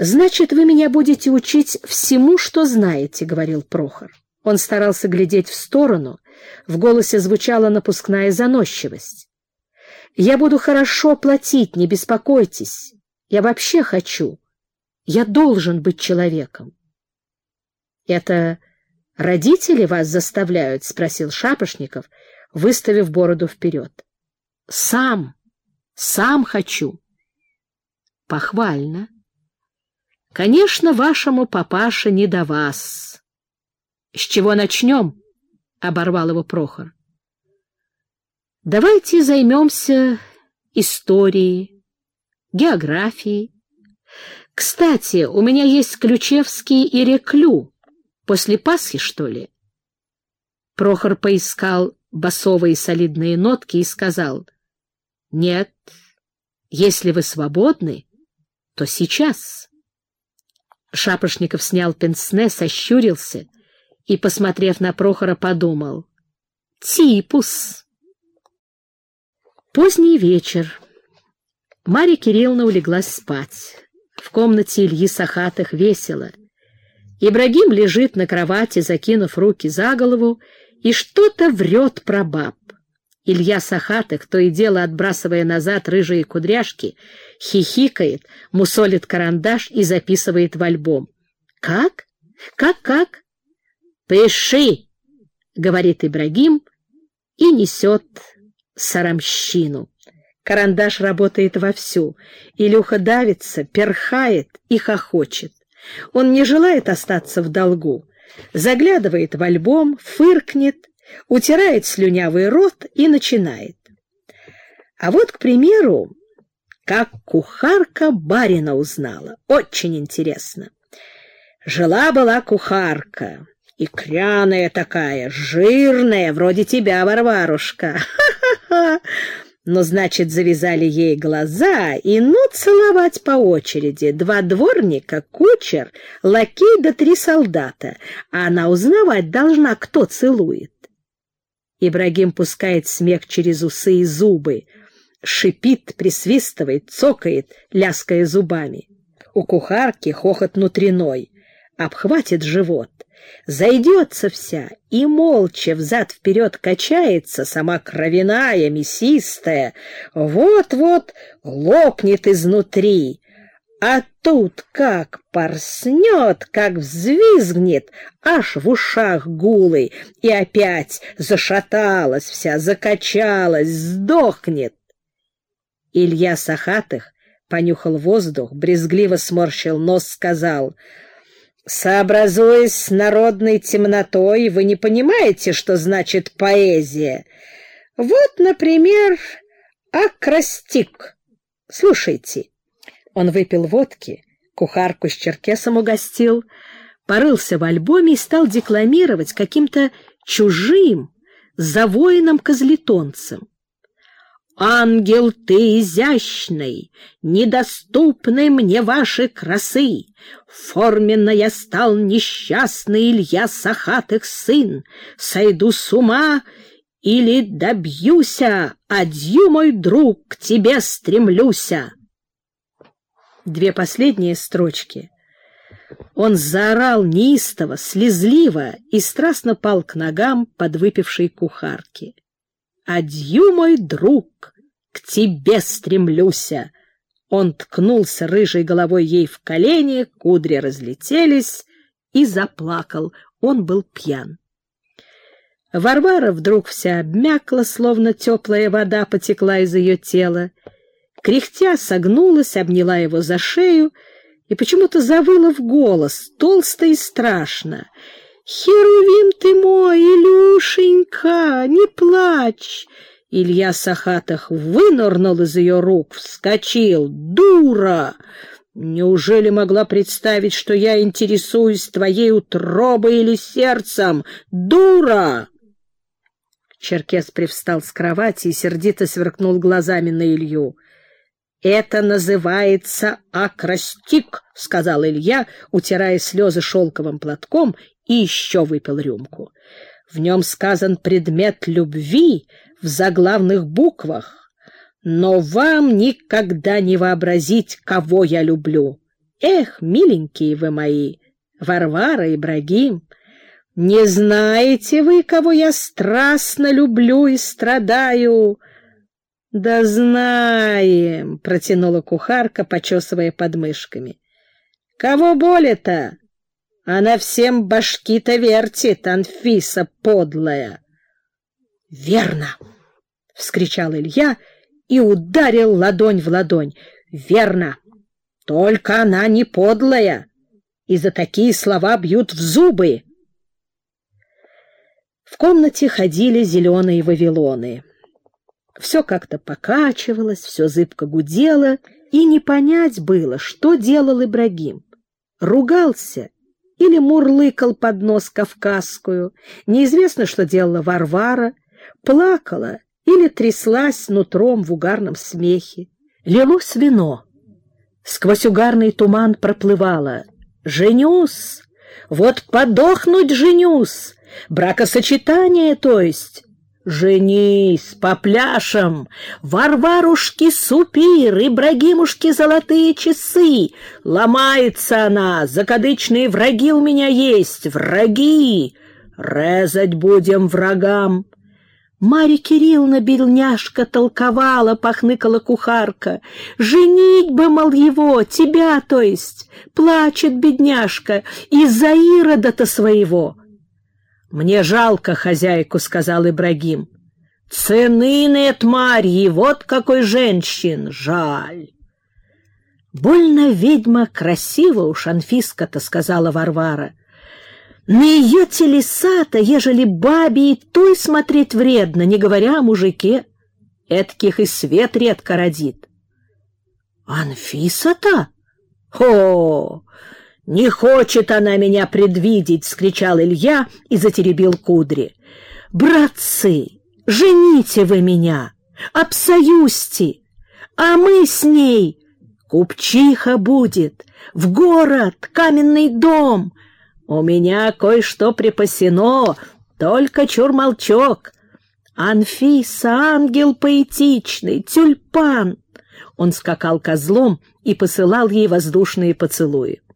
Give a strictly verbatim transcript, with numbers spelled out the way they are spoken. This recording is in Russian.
«Значит, вы меня будете учить всему, что знаете», — говорил Прохор. Он старался глядеть в сторону, в голосе звучала напускная заносчивость. «Я буду хорошо платить, не беспокойтесь. Я вообще хочу. Я должен быть человеком». «Это родители вас заставляют?» — спросил Шапошников, выставив бороду вперед. «Сам, сам хочу». «Похвально. Конечно, вашему папаше не до вас». «С чего начнем?» — оборвал его Прохор. «Давайте займемся историей, географией. Кстати, у меня есть Ключевский и Реклю. После Пасхи, что ли?» Прохор поискал басовые солидные нотки и сказал: «Нет, если вы свободны, то сейчас». Шапошников снял пенсне, сощурился и, посмотрев на Прохора, подумал: «Типус». Поздний вечер. Марья Кирилловна улеглась спать. В комнате Ильи Сахатых весело. Ибрагим лежит на кровати, закинув руки за голову, и что-то врет про баб. Илья Сахатых, то и дело отбрасывая назад рыжие кудряшки, хихикает, мусолит карандаш и записывает в альбом. «Как? Как-как?» «Пиши!» — говорит Ибрагим и несет сарамщину. Карандаш работает вовсю. Илюха давится, перхает и хохочет. Он не желает остаться в долгу. Заглядывает в альбом, фыркнет, утирает слюнявый рот и начинает. А вот, к примеру, как кухарка барина узнала. Очень интересно. Жила-была кухарка, икряная такая, жирная, вроде тебя, Варварушка. Ха-ха-ха! Ну, значит, завязали ей глаза и ну целовать по очереди. Два дворника, кучер, лакей да три солдата. А она узнавать должна, кто целует. Ибрагим пускает смех через усы и зубы, шипит, присвистывает, цокает, ляская зубами. У кухарки хохот внутренной, обхватит живот. Зайдется вся и молча взад-вперед качается, сама кровяная, мясистая, вот-вот лопнет изнутри. А тут как порснет, как взвизгнет, аж в ушах гулы, и опять зашаталась вся, закачалась, сдохнет. Илья Сахатых понюхал воздух, брезгливо сморщил нос, сказал: «Сообразуясь с народной темнотой, вы не понимаете, что значит поэзия. Вот, например, акростик. Слушайте». Он выпил водки, кухарку с черкесом угостил, порылся в альбоме и стал декламировать каким-то чужим, завоенным козлетонцем. «Ангел ты изящный, недоступны мне ваши красы. Форменно я стал несчастный Илья Сахатых сын. Сойду с ума или добьюся, адью, мой друг, к тебе стремлюся». Две последние строчки он заорал неистово, слезливо и страстно пал к ногам подвыпившей кухарки. «Адью, мой друг, к тебе стремлюся!» Он ткнулся рыжей головой ей в колени, кудри разлетелись и заплакал. Он был пьян. Варвара вдруг вся обмякла, словно теплая вода потекла из ее тела. Кряхтя согнулась, обняла его за шею и почему-то завыла в голос, толсто и страшно. «Херувим ты мой, Илюшенька, не плачь!» Илья Сахатых вынырнул из ее рук, вскочил. «Дура! Неужели могла представить, что я интересуюсь твоей утробой или сердцем? Дура!» Черкес привстал с кровати и сердито сверкнул глазами на Илью. «Это называется акростик», — сказал Илья, утирая слезы шелковым платком, и еще выпил рюмку. «В нем сказан предмет любви в заглавных буквах. Но вам никогда не вообразить, кого я люблю. Эх, миленькие вы мои, Варвара, Ибрагим, не знаете вы, кого я страстно люблю и страдаю? — Да знаем, — протянула кухарка, почесывая подмышками. — Кого более-то? Она всем башки-то вертит, Анфиса подлая. — Верно! — вскричал Илья и ударил ладонь в ладонь. — Верно! Только она не подлая, и за такие слова бьют в зубы. В комнате ходили зеленые вавилоны. Все как-то покачивалось, все зыбко гудело, и не понять было, что делал Ибрагим. Ругался или мурлыкал под нос кавказскую, неизвестно, что делала Варвара, плакала или тряслась нутром в угарном смехе. Лилось вино. Сквозь угарный туман проплывало: «Женюсь! Вот подохнуть женюсь! Бракосочетание, то есть! Женись, по пляшам! Варварушки супир, Ибрагимушки золотые часы! Ломается она, закадычные враги у меня есть, враги! Резать будем врагам!» Марья Кирилловна, бедняжка, толковала, похныкала кухарка. «Женить бы, мол, его, тебя, то есть!» Плачет бедняжка из-за Ирода-то своего. «Мне жалко хозяйку», — сказал Ибрагим. «Цены нет Марьи, вот какой женщин, жаль». «Больно ведьма красива уж, Анфиска-то», — сказала Варвара. «На ее телеса-то, ежели бабе и той смотреть вредно, не говоря о мужике. Этких и свет редко родит». «Анфиса-то? О, не хочет она меня предвидеть!» — вскричал Илья и затеребил кудри. «Братцы, жените вы меня, обсоюзьте, а мы с ней, купчиха будет, в город, каменный дом. У меня кое-что припасено, только чур-молчок. Анфиса, ангел поэтичный, тюльпан!» Он скакал козлом и посылал ей воздушные поцелуи.